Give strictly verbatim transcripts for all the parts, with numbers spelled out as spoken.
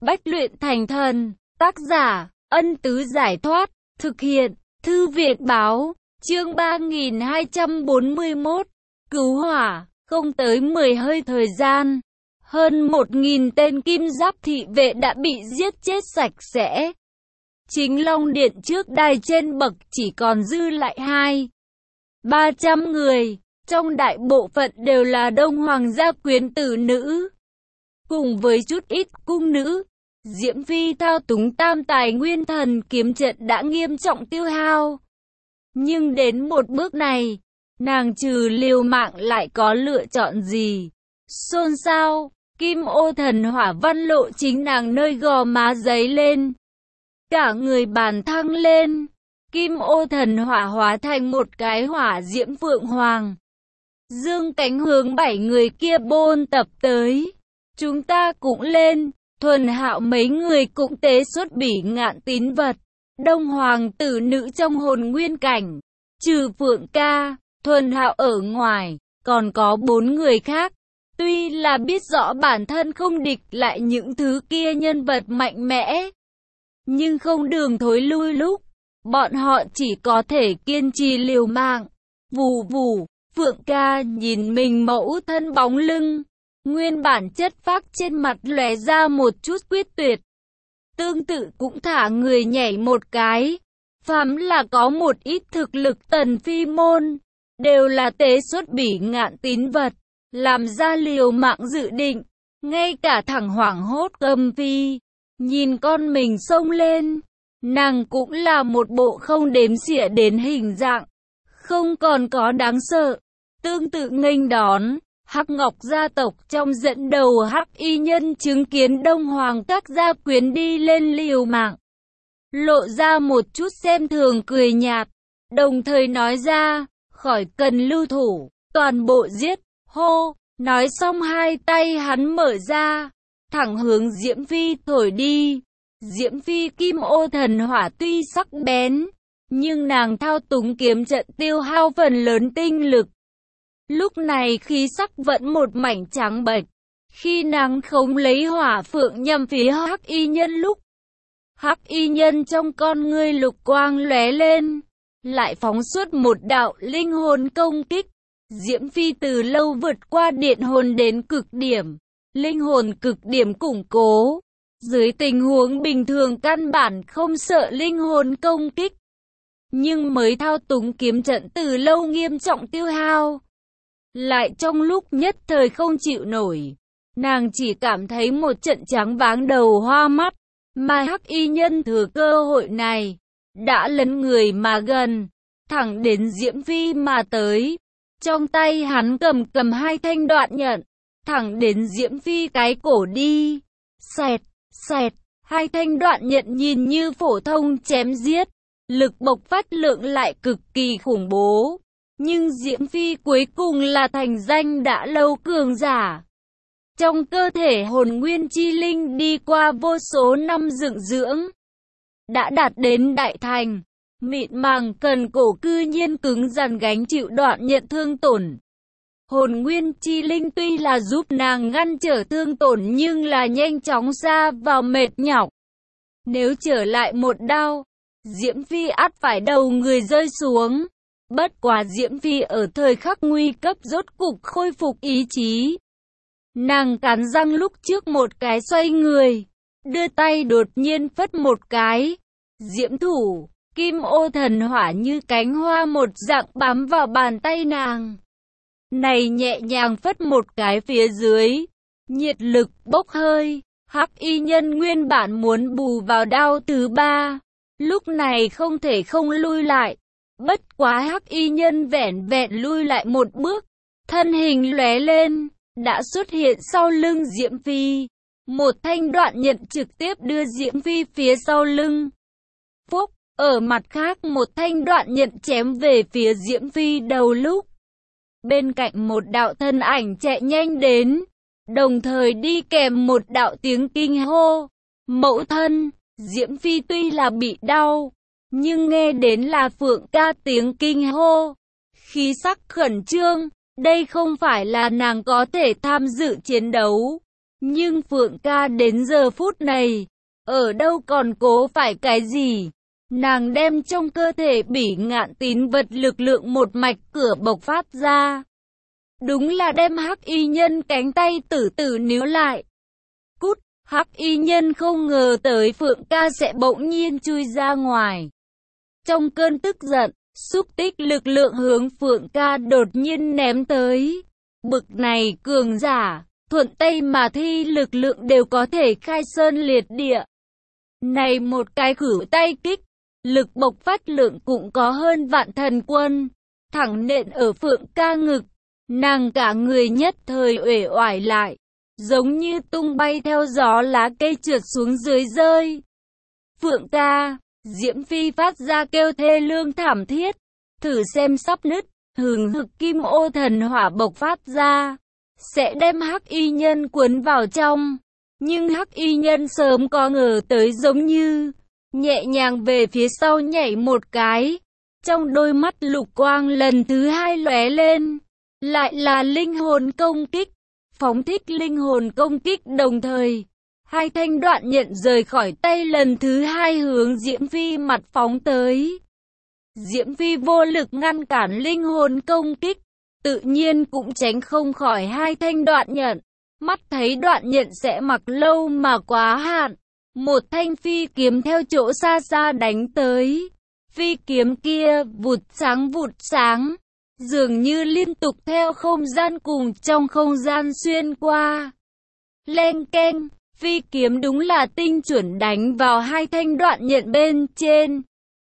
Bách luyện thành thần. Tác giả, Ân Tứ Giải Thoát. Thực hiện, Thư Viện Báo. Chương ba nghìn hai trăm bốn mươi mốt. Cứu hỏa. Không tới mười hơi thời gian, hơn một nghìn tên kim giáp thị vệ đã bị giết chết sạch sẽ. Chính Long Điện trước đài trên bậc chỉ còn dư lại hai ba trăm người, trong đại bộ phận đều là Đông Hoàng gia quyến tử nữ, cùng với chút ít cung nữ. Diễm Phi thao túng tam tài nguyên thần kiếm trận đã nghiêm trọng tiêu hao. Nhưng đến một bước này, nàng trừ liều mạng lại có lựa chọn gì? Xôn xao, kim ô thần hỏa văn lộ chính nàng nơi gò má giấy lên. Cả người bàn thăng lên, kim ô thần hỏa hóa thành một cái hỏa diễm phượng hoàng. Dương cánh hướng bảy người kia bôn tập tới. Chúng ta cũng lên, Thuần Hạo mấy người cũng tế xuất bỉ ngạn tín vật. Đông Hoàng tử nữ trong hồn nguyên cảnh, trừ Phượng ca, Thuần Hạo ở ngoài, còn có bốn người khác. Tuy là biết rõ bản thân không địch lại những thứ kia nhân vật mạnh mẽ, nhưng không đường thối lui lúc, bọn họ chỉ có thể kiên trì liều mạng. Vù vù, Phượng ca nhìn mình mẫu thân bóng lưng, nguyên bản chất phác trên mặt lóe ra một chút quyết tuyệt. Tương tự cũng thả người nhảy một cái. Phàm là có một ít thực lực tần phi môn, đều là tế xuất bỉ ngạn tín vật, làm ra liều mạng dự định. Ngay cả thẳng hoảng hốt Cầm Phi, nhìn con mình xông lên, nàng cũng là một bộ không đếm xỉa đến hình dạng, không còn có đáng sợ. Tương tự nghênh đón, Hắc Ngọc gia tộc trong dẫn đầu Hắc Y Nhân chứng kiến Đông Hoàng các gia quyến đi lên liều mạng, lộ ra một chút xem thường cười nhạt, đồng thời nói ra, khỏi cần lưu thủ, toàn bộ giết, hô. Nói xong hai tay hắn mở ra, thẳng hướng Diễm Phi thổi đi. Diễm Phi kim ô thần hỏa tuy sắc bén, nhưng nàng thao túng kiếm trận tiêu hao phần lớn tinh lực. Lúc này khí sắc vẫn một mảnh trắng bệch. Khi nàng khống lấy hỏa phượng nhằm phía Hắc Y Nhân lúc, Hắc Y Nhân trong con ngươi lục quang lóe lên, lại phóng xuất một đạo linh hồn công kích. Diễm Phi từ lâu vượt qua điện hồn đến cực điểm, linh hồn cực điểm củng cố. Dưới tình huống bình thường căn bản không sợ linh hồn công kích, nhưng mới thao túng kiếm trận từ lâu nghiêm trọng tiêu hao, lại trong lúc nhất thời không chịu nổi. Nàng chỉ cảm thấy một trận trắng váng đầu hoa mắt, mà Hắc Y Nhân thừa cơ hội này, đã lấn người mà gần, thẳng đến Diễm Phi mà tới. Trong tay hắn cầm cầm hai thanh đoạn nhận, thẳng đến Diễm Phi cái cổ đi. Xẹt, xẹt, hai thanh đoạn nhận nhìn như phổ thông chém giết, lực bộc phát lượng lại cực kỳ khủng bố. Nhưng Diễm Phi cuối cùng là thành danh đã lâu cường giả. Trong cơ thể hồn nguyên chi linh đi qua vô số năm dựng dưỡng, đã đạt đến đại thành. Mịn màng cần cổ cư nhiên cứng rắn gánh chịu đoạn nhận thương tổn. Hồn nguyên chi linh tuy là giúp nàng ngăn trở thương tổn nhưng là nhanh chóng ra vào mệt nhọc. Nếu trở lại một đao, Diễm Phi ắt phải đầu người rơi xuống. Bất quá Diễm Phi ở thời khắc nguy cấp rốt cục khôi phục ý chí. Nàng cắn răng lúc trước một cái xoay người, đưa tay đột nhiên phất một cái. Diễm thủ, kim ô thần hỏa như cánh hoa một dạng bám vào bàn tay nàng. Này nhẹ nhàng phất một cái phía dưới, nhiệt lực bốc hơi. Hắc Y Nhân nguyên bản muốn bù vào đao thứ ba, lúc này không thể không lui lại. Bất quá Hắc Y Nhân vẻn vẹn lui lại một bước, thân hình lóe lên, đã xuất hiện sau lưng Diễm Phi. Một thanh đoạn nhận trực tiếp đưa Diễm Phi phía sau lưng. Phúc, ở mặt khác một thanh đoạn nhận chém về phía Diễm Phi đầu lúc. Bên cạnh một đạo thân ảnh chạy nhanh đến, đồng thời đi kèm một đạo tiếng kinh hô. Mẫu thân, Diễm Phi tuy là bị đau, nhưng nghe đến là Phượng ca tiếng kinh hô, khí sắc khẩn trương. Đây không phải là nàng có thể tham dự chiến đấu. Nhưng Phượng ca đến giờ phút này, ở đâu còn cố phải cái gì. Nàng đem trong cơ thể Bỉ Ngạn tín vật lực lượng một mạch cửa bộc phát ra. Đúng là đem Hắc Y Nhân cánh tay tử tử níu lại. Cút, Hắc Y Nhân không ngờ tới Phượng ca sẽ bỗng nhiên chui ra ngoài. Trong cơn tức giận, xúc tích lực lượng hướng Phượng ca đột nhiên ném tới. Bực này cường giả, thuận tay mà thi lực lượng đều có thể khai sơn liệt địa. Này một cái khử tay kích, lực bộc phát lượng cũng có hơn vạn thần quân, thẳng nện ở Phượng ca ngực. Nàng cả người nhất thời uể oải lại, giống như tung bay theo gió lá cây trượt xuống dưới rơi. Phượng ca, Diễm Phi phát ra kêu thê lương thảm thiết, thử xem sắp nứt, hừng hực kim ô thần hỏa bộc phát ra, sẽ đem Hắc Y Nhân cuốn vào trong. Nhưng Hắc Y Nhân sớm có ngờ tới giống như, nhẹ nhàng về phía sau nhảy một cái, trong đôi mắt lục quang lần thứ hai lóe lên. Lại là linh hồn công kích, phóng thích linh hồn công kích đồng thời. Hai thanh đoạn nhận rời khỏi tay lần thứ hai hướng Diễm Phi mặt phóng tới. Diễm Phi vô lực ngăn cản linh hồn công kích, tự nhiên cũng tránh không khỏi hai thanh đoạn nhận. Mắt thấy đoạn nhận sẽ mặc lâu mà quá hạn, một thanh phi kiếm theo chỗ xa xa đánh tới. Phi kiếm kia vụt sáng vụt sáng, dường như liên tục theo không gian cùng trong không gian xuyên qua. Leng keng, phi kiếm đúng là tinh chuẩn đánh vào hai thanh đoạn nhận bên trên,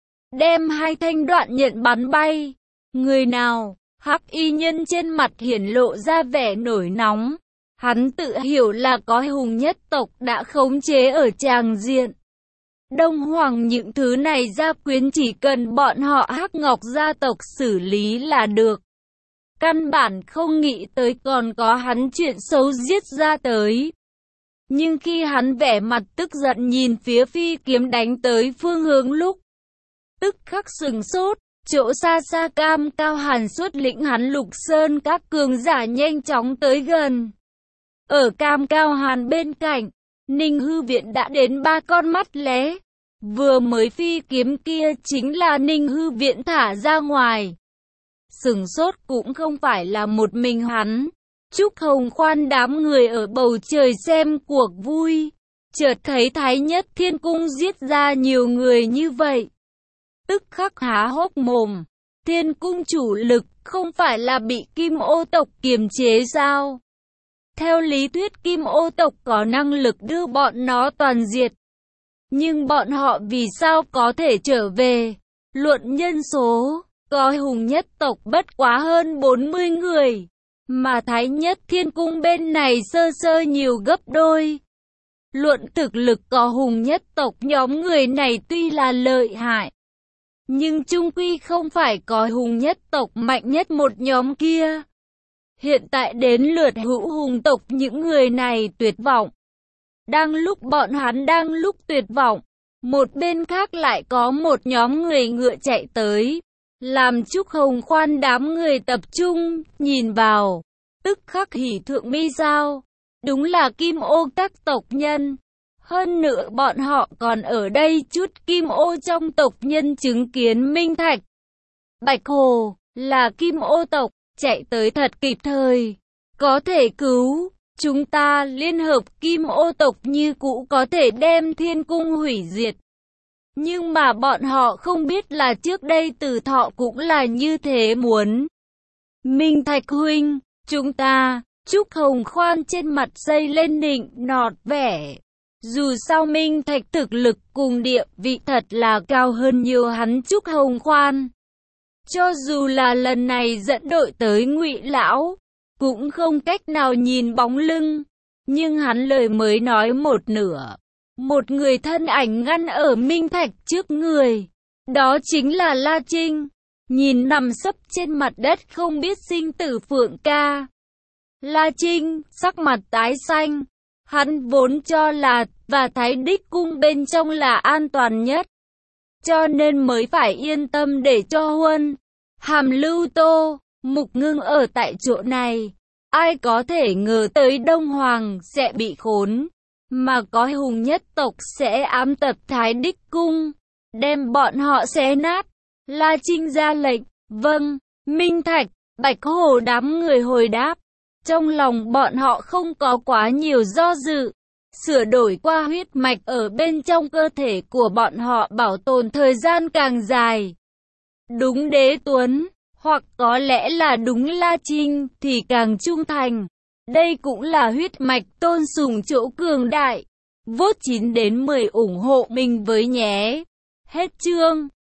đem hai thanh đoạn nhận bắn bay. Người nào? Hắc Y Nhân trên mặt hiển lộ ra vẻ nổi nóng. Hắn tự hiểu là có hùng nhất tộc đã khống chế ở tràng diện. Đông Hoàng những thứ này gia quyến chỉ cần bọn họ Hắc Ngọc gia tộc xử lý là được. Căn bản không nghĩ tới còn có hắn chuyện xấu giết ra tới. Nhưng khi hắn vẻ mặt tức giận nhìn phía phi kiếm đánh tới phương hướng lúc, tức khắc sừng sốt, chỗ xa xa Cam Cao Hàn xuất lĩnh hắn Lục Sơn các cường giả nhanh chóng tới gần. Ở Cam Cao Hàn bên cạnh, Ninh Hư Viện đã đến ba con mắt lé. Vừa mới phi kiếm kia chính là Ninh Hư Viện thả ra ngoài. Sừng sốt cũng không phải là một mình hắn. Trúc Hồng Khoan đám người ở bầu trời xem cuộc vui, chợt thấy Thái Nhất Thiên Cung giết ra nhiều người như vậy. Tức khắc há hốc mồm, Thiên Cung chủ lực không phải là bị Kim Ô tộc kiềm chế sao? Theo lý thuyết Kim Ô tộc có năng lực đưa bọn nó toàn diệt. Nhưng bọn họ vì sao có thể trở về? Luận nhân số, có hùng nhất tộc bất quá hơn bốn mươi người, mà Thái Nhất Thiên Cung bên này sơ sơ nhiều gấp đôi. Luận thực lực có hùng nhất tộc nhóm người này tuy là lợi hại, nhưng chung quy không phải có hùng nhất tộc mạnh nhất một nhóm kia. Hiện tại đến lượt hữu hùng tộc những người này tuyệt vọng. Đang lúc bọn hắn đang lúc tuyệt vọng, một bên khác lại có một nhóm người ngựa chạy tới, làm Trúc Hồng Khoan đám người tập trung, nhìn vào, tức khắc hỉ thượng mi sao, đúng là Kim Ô các tộc nhân. Hơn nữa bọn họ còn ở đây chút Kim Ô trong tộc nhân chứng kiến Minh Thạch, Bạch Hồ, là Kim Ô tộc, chạy tới thật kịp thời, có thể cứu. Chúng ta liên hợp Kim Ô tộc như cũ có thể đem Thiên Cung hủy diệt. Nhưng mà bọn họ không biết là trước đây Tử Thọ cũng là như thế muốn. Minh Thạch huynh, chúng ta, Trúc Hồng Khoan trên mặt dây lên nịnh nọt vẻ. Dù sao Minh Thạch thực lực cùng địa vị thật là cao hơn nhiều hắn Trúc Hồng Khoan. Cho dù là lần này dẫn đội tới Ngụy Lão, cũng không cách nào nhìn bóng lưng. Nhưng hắn lời mới nói một nửa, một người thân ảnh ngăn ở Minh Thạch trước người. Đó chính là La Trinh. Nhìn nằm sấp trên mặt đất không biết sinh tử Phượng ca, La Trinh sắc mặt tái xanh. Hắn vốn cho là và Thái Đích Cung bên trong là an toàn nhất, cho nên mới phải yên tâm để cho Huân, Hàm Lưu Tô, Mục Ngưng ở tại chỗ này. Ai có thể ngờ tới Đông Hoàng sẽ bị khốn, mà có hùng nhất tộc sẽ ám tập Thái Đích Cung, đem bọn họ xé nát. La Trinh ra lệnh, vâng, Minh Thạch, Bạch Hổ đám người hồi đáp. Trong lòng bọn họ không có quá nhiều do dự, sửa đổi qua huyết mạch ở bên trong cơ thể của bọn họ bảo tồn thời gian càng dài. Đúng Đế Tuấn, hoặc có lẽ là đúng La Trinh thì càng trung thành. Đây cũng là huyết mạch tôn sùng chỗ cường đại. Vote chín đến mười ủng hộ mình với nhé. Hết chương.